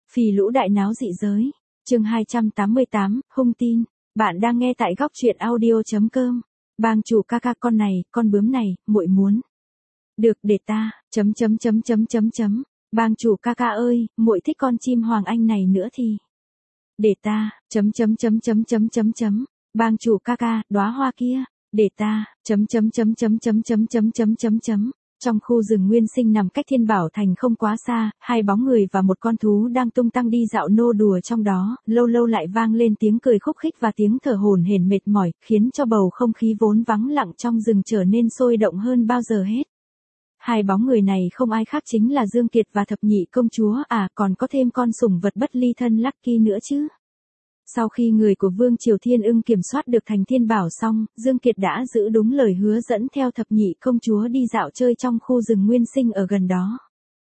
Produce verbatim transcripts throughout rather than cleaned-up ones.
Phì lũ đại náo dị giới. Chương hai trăm tám mươi tám, hung tin. Bạn đang nghe tại góc truyện audio chấm com. Bang chủ ca ca con này, con bướm này, muội muốn. Được để ta, chấm chấm chấm chấm chấm chấm. Bang chủ ca ca ơi, muội thích con chim hoàng anh này nữa thì. Để ta, chấm chấm chấm chấm chấm chấm chấm. Bang chủ ca ca, đóa hoa kia. Để ta, chấm chấm chấm chấm chấm chấm chấm chấm chấm chấm. Trong khu rừng nguyên sinh nằm cách Thiên Bảo Thành không quá xa, hai bóng người và một con thú đang tung tăng đi dạo nô đùa trong đó, lâu lâu lại vang lên tiếng cười khúc khích và tiếng thở hổn hển mệt mỏi, khiến cho bầu không khí vốn vắng lặng trong rừng trở nên sôi động hơn bao giờ hết. Hai bóng người này không ai khác chính là Dương Kiệt và thập nhị công chúa, à còn có thêm con sủng vật bất ly thân Lucky nữa chứ. Sau khi người của Vương Triều Thiên Ưng kiểm soát được thành Thiên Bảo xong, Dương Kiệt đã giữ đúng lời hứa dẫn theo thập nhị công chúa đi dạo chơi trong khu rừng nguyên sinh ở gần đó.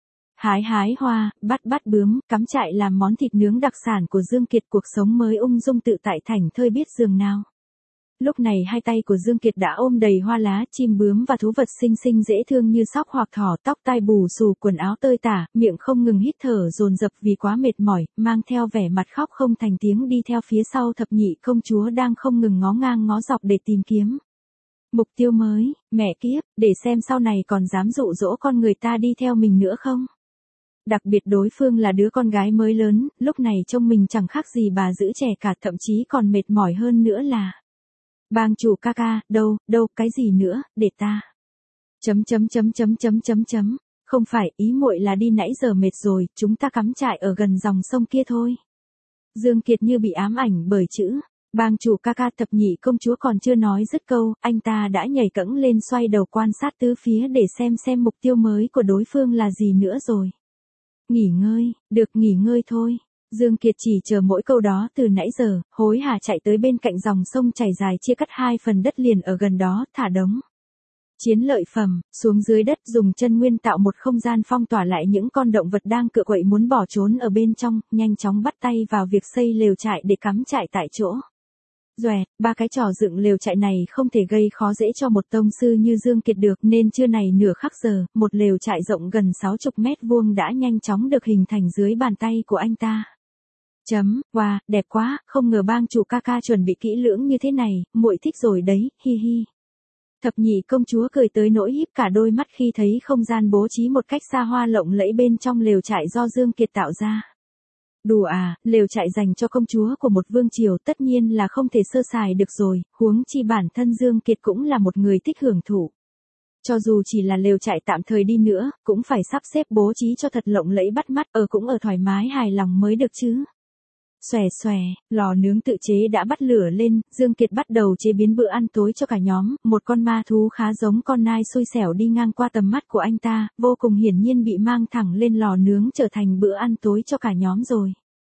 Hái hái hoa, bắt bắt bướm, cắm trại làm món thịt nướng đặc sản của Dương Kiệt, cuộc sống mới ung dung tự tại thảnh thơi biết dường nào. Lúc này hai tay của Dương Kiệt đã ôm đầy hoa lá, chim bướm và thú vật xinh xinh dễ thương như sóc hoặc thỏ, tóc tai bù xù, quần áo tơi tả, miệng không ngừng hít thở dồn dập vì quá mệt mỏi, mang theo vẻ mặt khóc không thành tiếng đi theo phía sau thập nhị công chúa đang không ngừng ngó ngang ngó dọc để tìm kiếm mục tiêu mới. Mẹ kiếp, để xem sau này còn dám dụ dỗ con người ta đi theo mình nữa không. Đặc biệt đối phương là đứa con gái mới lớn, lúc này trông mình chẳng khác gì bà giữ trẻ cả, thậm chí còn mệt mỏi hơn nữa là. Bang chủ ca ca, đâu, đâu, cái gì nữa, để ta. Chấm chấm chấm chấm chấm chấm chấm. Không phải, ý muội là đi nãy giờ mệt rồi, chúng ta cắm trại ở gần dòng sông kia thôi. Dương Kiệt như bị ám ảnh bởi chữ. Bang chủ ca ca, thập nhị công chúa còn chưa nói dứt câu, anh ta đã nhảy cẫng lên xoay đầu quan sát tứ phía để xem xem mục tiêu mới của đối phương là gì nữa rồi. Nghỉ ngơi, được nghỉ ngơi thôi. Dương Kiệt chỉ chờ mỗi câu đó từ nãy giờ, hối hả chạy tới bên cạnh dòng sông chảy dài chia cắt hai phần đất liền ở gần đó, thả đống chiến lợi phẩm xuống dưới đất, dùng chân nguyên tạo một không gian phong tỏa lại những con động vật đang cựa quậy muốn bỏ trốn ở bên trong, nhanh chóng bắt tay vào việc xây lều trại để cắm trại tại chỗ. Doẹt, ba cái trò dựng lều trại này không thể gây khó dễ cho một tông sư như Dương Kiệt được, nên trưa này nửa khắc giờ, một lều trại rộng gần sáu mươi mét vuông đã nhanh chóng được hình thành dưới bàn tay của anh ta. Chấm, wow, đẹp quá, không ngờ bang chủ ca ca chuẩn bị kỹ lưỡng như thế này, muội thích rồi đấy, hi hi. Thập nhị công chúa cười tới nỗi híp cả đôi mắt khi thấy không gian bố trí một cách xa hoa lộng lẫy bên trong lều trại do Dương Kiệt tạo ra. Đùa à, lều trại dành cho công chúa của một vương triều tất nhiên là không thể sơ sài được rồi, huống chi bản thân Dương Kiệt cũng là một người thích hưởng thụ. Cho dù chỉ là lều trại tạm thời đi nữa, cũng phải sắp xếp bố trí cho thật lộng lẫy bắt mắt, ở cũng ở thoải mái hài lòng mới được chứ. Xòe xòe, lò nướng tự chế đã bắt lửa lên, Dương Kiệt bắt đầu chế biến bữa ăn tối cho cả nhóm, một con ma thú khá giống con nai xui xẻo đi ngang qua tầm mắt của anh ta, vô cùng hiển nhiên bị mang thẳng lên lò nướng trở thành bữa ăn tối cho cả nhóm rồi.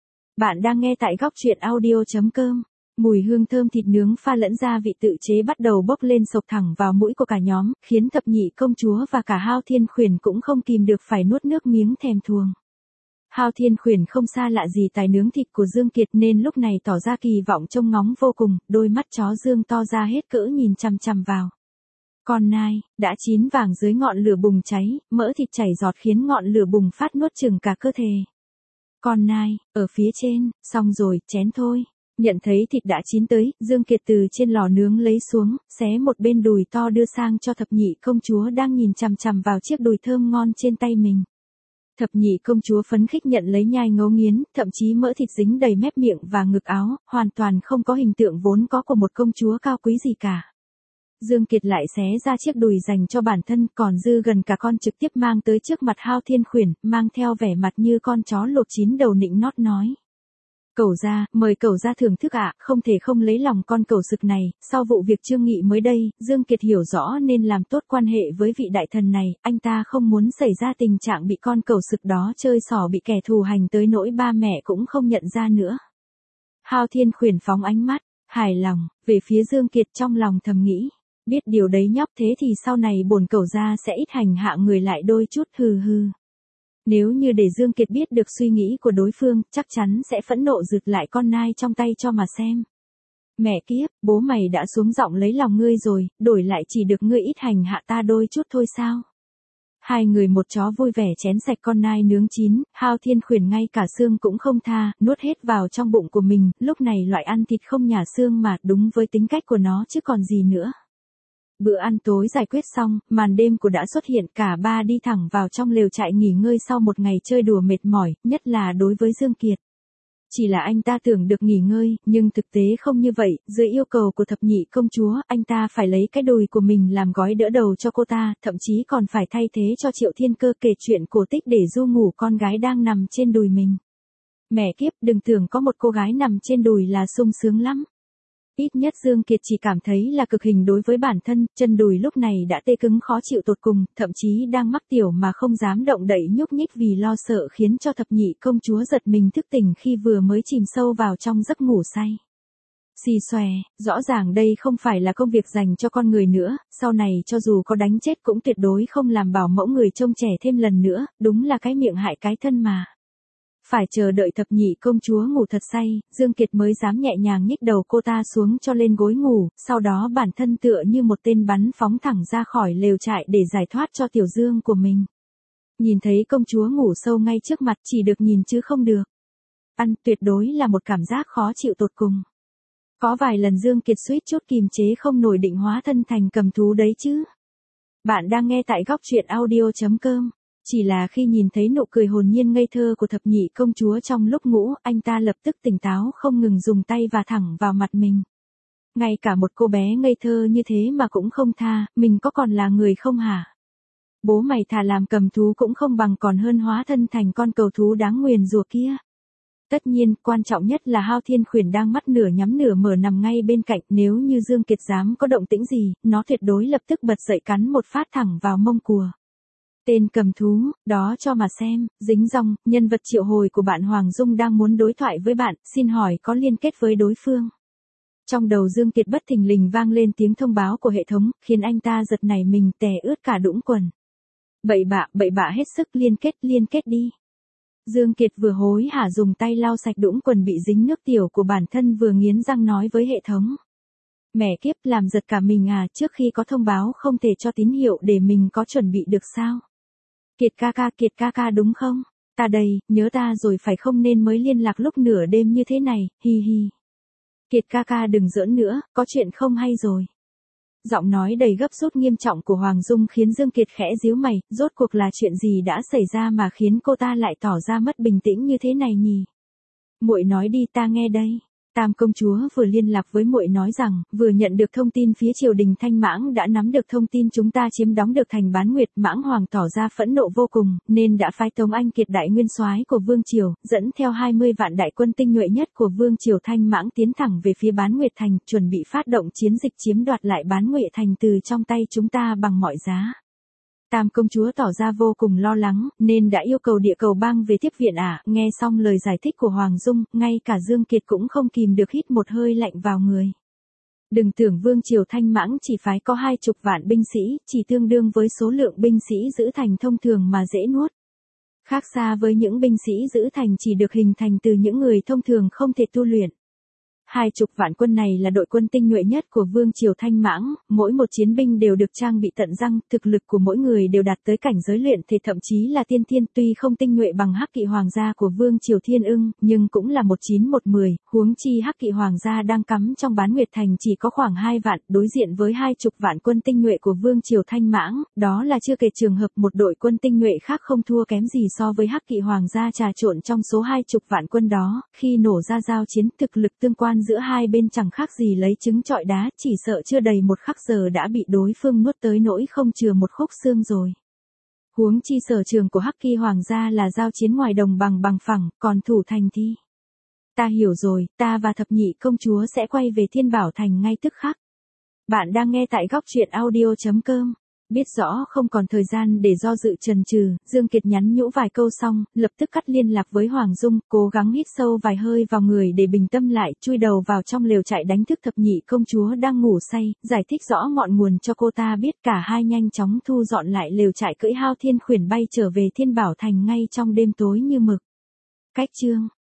Bạn đang nghe tại góc truyện audio chấm com. Mùi hương thơm thịt nướng pha lẫn gia vị tự chế bắt đầu bốc lên sộc thẳng vào mũi của cả nhóm, khiến thập nhị công chúa và cả Hao Thiên Khuyển cũng không kìm được phải nuốt nước miếng thèm thuồng. Hao Thiên Khuyển không xa lạ gì tài nướng thịt của Dương Kiệt nên lúc này tỏ ra kỳ vọng trông ngóng vô cùng, đôi mắt chó Dương to ra hết cỡ nhìn chằm chằm vào. Con nai, đã chín vàng dưới ngọn lửa bùng cháy, mỡ thịt chảy giọt khiến ngọn lửa bùng phát nuốt chửng cả cơ thể. Con nai, ở phía trên, xong rồi, chén thôi. Nhận thấy thịt đã chín tới, Dương Kiệt từ trên lò nướng lấy xuống, xé một bên đùi to đưa sang cho thập nhị công chúa đang nhìn chằm chằm vào chiếc đùi thơm ngon trên tay mình. Thập nhị công chúa phấn khích nhận lấy nhai ngấu nghiến, thậm chí mỡ thịt dính đầy mép miệng và ngực áo, hoàn toàn không có hình tượng vốn có của một công chúa cao quý gì cả. Dương Kiệt lại xé ra chiếc đùi dành cho bản thân, còn dư gần cả con trực tiếp mang tới trước mặt Hao Thiên Khuyển, mang theo vẻ mặt như con chó lột chín đầu nịnh nót nói. Cẩu gia, mời cẩu gia thưởng thức ạ, không thể không lấy lòng con cẩu sực này, sau vụ việc Trương Nghị mới đây, Dương Kiệt hiểu rõ nên làm tốt quan hệ với vị đại thần này, anh ta không muốn xảy ra tình trạng bị con cẩu sực đó chơi xỏ bị kẻ thù hành tới nỗi ba mẹ cũng không nhận ra nữa. Hao Thiên Khuyển phóng ánh mắt, hài lòng, về phía Dương Kiệt trong lòng thầm nghĩ, biết điều đấy nhóc, thế thì sau này bổn cẩu gia sẽ ít hành hạ người lại đôi chút, hừ hừ. Nếu như để Dương Kiệt biết được suy nghĩ của đối phương, chắc chắn sẽ phẫn nộ rực lại con nai trong tay cho mà xem. Mẹ kiếp, bố mày đã xuống giọng lấy lòng ngươi rồi, đổi lại chỉ được ngươi ít hành hạ ta đôi chút thôi sao? Hai người một chó vui vẻ chén sạch con nai nướng chín, Hao Thiên Khuyển ngay cả xương cũng không tha, nuốt hết vào trong bụng của mình, lúc này loại ăn thịt không nhả xương mà đúng với tính cách của nó chứ còn gì nữa. Bữa ăn tối giải quyết xong, màn đêm của đã xuất hiện, cả ba đi thẳng vào trong lều trại nghỉ ngơi sau một ngày chơi đùa mệt mỏi, nhất là đối với Dương Kiệt. Chỉ là anh ta tưởng được nghỉ ngơi, nhưng thực tế không như vậy, dưới yêu cầu của thập nhị công chúa, anh ta phải lấy cái đùi của mình làm gói đỡ đầu cho cô ta, thậm chí còn phải thay thế cho Triệu Thiên Cơ kể chuyện cổ tích để ru ngủ con gái đang nằm trên đùi mình. Mẹ kiếp, đừng tưởng có một cô gái nằm trên đùi là sung sướng lắm. Ít nhất Dương Kiệt chỉ cảm thấy là cực hình đối với bản thân, chân đùi lúc này đã tê cứng khó chịu tột cùng, thậm chí đang mắc tiểu mà không dám động đậy nhúc nhích vì lo sợ khiến cho thập nhị công chúa giật mình thức tỉnh khi vừa mới chìm sâu vào trong giấc ngủ say. Xì xòe, rõ ràng đây không phải là công việc dành cho con người nữa, sau này cho dù có đánh chết cũng tuyệt đối không làm bảo mẫu người trông trẻ thêm lần nữa, đúng là cái miệng hại cái thân mà. Phải chờ đợi thập nhị công chúa ngủ thật say, Dương Kiệt mới dám nhẹ nhàng nhích đầu cô ta xuống cho lên gối ngủ, sau đó bản thân tựa như một tên bắn phóng thẳng ra khỏi lều trại để giải thoát cho tiểu Dương của mình. Nhìn thấy công chúa ngủ sâu ngay trước mặt chỉ được nhìn chứ không được. Ăn tuyệt đối là một cảm giác khó chịu tột cùng. Có vài lần Dương Kiệt suýt chút kìm chế không nổi định hóa thân thành cầm thú đấy chứ. Bạn đang nghe tại góc truyện audio chấm com. Chỉ là khi nhìn thấy nụ cười hồn nhiên ngây thơ của thập nhị công chúa trong lúc ngủ, anh ta lập tức tỉnh táo không ngừng dùng tay và thẳng vào mặt mình. Ngay cả một cô bé ngây thơ như thế mà cũng không tha, mình có còn là người không hả? Bố mày thà làm cầm thú cũng không bằng còn hơn hóa thân thành con cầu thú đáng nguyền rủa kia. Tất nhiên, quan trọng nhất là Hao Thiên Khuyển đang mắt nửa nhắm nửa mở nằm ngay bên cạnh, nếu như Dương Kiệt dám có động tĩnh gì, nó tuyệt đối lập tức bật dậy cắn một phát thẳng vào mông cùa. Tên cầm thú, đó cho mà xem, dính dòng, nhân vật triệu hồi của bạn Hoàng Dung đang muốn đối thoại với bạn, xin hỏi có liên kết với đối phương. Trong đầu Dương Kiệt bất thình lình vang lên tiếng thông báo của hệ thống, khiến anh ta giật nảy mình tè ướt cả đũng quần. Bậy bạ, bậy bạ hết sức liên kết, liên kết đi. Dương Kiệt vừa hối hả dùng tay lau sạch đũng quần bị dính nước tiểu của bản thân vừa nghiến răng nói với hệ thống. Mẹ kiếp, làm giật cả mình à, trước khi có thông báo không thể cho tín hiệu để mình có chuẩn bị được sao? Kiệt ca ca, Kiệt ca ca đúng không? Ta đây, nhớ ta rồi phải không nên mới liên lạc lúc nửa đêm như thế này, hi hi. Kiệt ca ca đừng giỡn nữa, có chuyện không hay rồi. Giọng nói đầy gấp rút nghiêm trọng của Hoàng Dung khiến Dương Kiệt khẽ díu mày, rốt cuộc là chuyện gì đã xảy ra mà khiến cô ta lại tỏ ra mất bình tĩnh như thế này nhỉ? Muội nói đi ta nghe đây. Tam công chúa vừa liên lạc với muội nói rằng, vừa nhận được thông tin phía triều đình Thanh Mãng đã nắm được thông tin chúng ta chiếm đóng được thành Bán Nguyệt, Mãng Hoàng tỏ ra phẫn nộ vô cùng, nên đã phái Tống Anh Kiệt đại nguyên soái của Vương Triều, dẫn theo hai mươi vạn đại quân tinh nhuệ nhất của Vương Triều Thanh Mãng tiến thẳng về phía Bán Nguyệt thành, chuẩn bị phát động chiến dịch chiếm đoạt lại Bán Nguyệt thành từ trong tay chúng ta bằng mọi giá. Tam công chúa tỏ ra vô cùng lo lắng, nên đã yêu cầu địa cầu bang về tiếp viện ả, nghe xong lời giải thích của Hoàng Dung, ngay cả Dương Kiệt cũng không kìm được hít một hơi lạnh vào người. Đừng tưởng Vương Triều Thanh Mãng chỉ phái có hai chục vạn binh sĩ, chỉ tương đương với số lượng binh sĩ giữ thành thông thường mà dễ nuốt. Khác xa với những binh sĩ giữ thành chỉ được hình thành từ những người thông thường không thể tu luyện. Hai chục vạn quân này là đội quân tinh nhuệ nhất của Vương Triều Thanh Mãng, mỗi một chiến binh đều được trang bị tận răng, thực lực của mỗi người đều đạt tới cảnh giới luyện thể thậm chí là tiên thiên, tuy không tinh nhuệ bằng Hắc Kỵ Hoàng gia của Vương Triều Thiên Ưng, nhưng cũng là một chín một mười, huống chi Hắc Kỵ Hoàng gia đang cắm trong Bán Nguyệt thành chỉ có khoảng hai vạn, đối diện với hai chục vạn quân tinh nhuệ của Vương Triều Thanh Mãng, đó là chưa kể trường hợp một đội quân tinh nhuệ khác không thua kém gì so với Hắc Kỵ Hoàng gia trà trộn trong số hai chục vạn quân đó, khi nổ ra giao chiến thực lực tương quan giữa hai bên chẳng khác gì lấy trứng trọi đá, chỉ sợ chưa đầy một khắc giờ đã bị đối phương nuốt tới nỗi không chừa một khúc xương rồi. Huống chi sở trường của Hắc Kỵ Hoàng gia là giao chiến ngoài đồng bằng bằng phẳng, còn thủ thành thì. Ta hiểu rồi, ta và thập nhị công chúa sẽ quay về Thiên Bảo Thành ngay tức khắc. Bạn đang nghe tại góc truyện audio chấm com. Biết rõ không còn thời gian để do dự chần chừ, Dương Kiệt nhắn nhũ vài câu xong, lập tức cắt liên lạc với Hoàng Dung, cố gắng hít sâu vài hơi vào người để bình tâm lại, chui đầu vào trong lều trại đánh thức thập nhị công chúa đang ngủ say, giải thích rõ ngọn nguồn cho cô ta biết, cả hai nhanh chóng thu dọn lại lều trại, cưỡi Hao Thiên Khuyển bay trở về Thiên Bảo Thành ngay trong đêm tối như mực. Cách chương